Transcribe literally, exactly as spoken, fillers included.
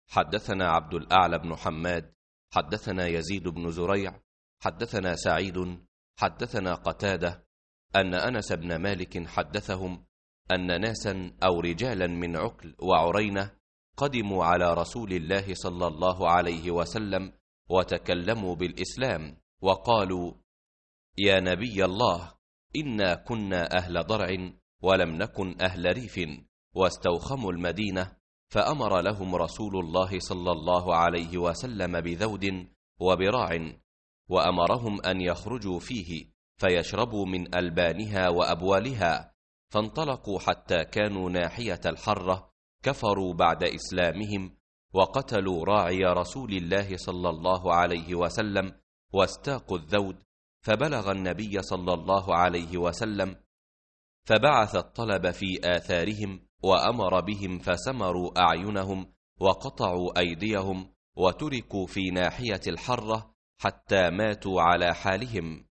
حدثنا عبد الأعلى بن حماد حدثنا يزيد بن زريع حدثنا سعيد حدثنا قتادة أن أنس بن مالك حدثهم أن ناسا أو رجالا من عكل وعرينة قدموا على رسول الله صلى الله عليه وسلم وتكلموا بالإسلام وقالوا: يا نبي الله، إنا كنا أهل ضرع ولم نكن أهل ريف، واستوخموا المدينة، فأمر لهم رسول الله صلى الله عليه وسلم بذود وبراع، وأمرهم أن يخرجوا فيه فيشربوا من ألبانها وأبوالها، فانطلقوا حتى كانوا ناحية الحرة، كفروا بعد إسلامهم وقتلوا راعي رسول الله صلى الله عليه وسلم واستاقوا الذود، فبلغ النبي صلى الله عليه وسلم، فبعث الطلب في آثارهم وأمر بهم فسمروا أعينهم وقطعوا أيديهم وتركوا في ناحية الحرة حتى ماتوا على حالهم.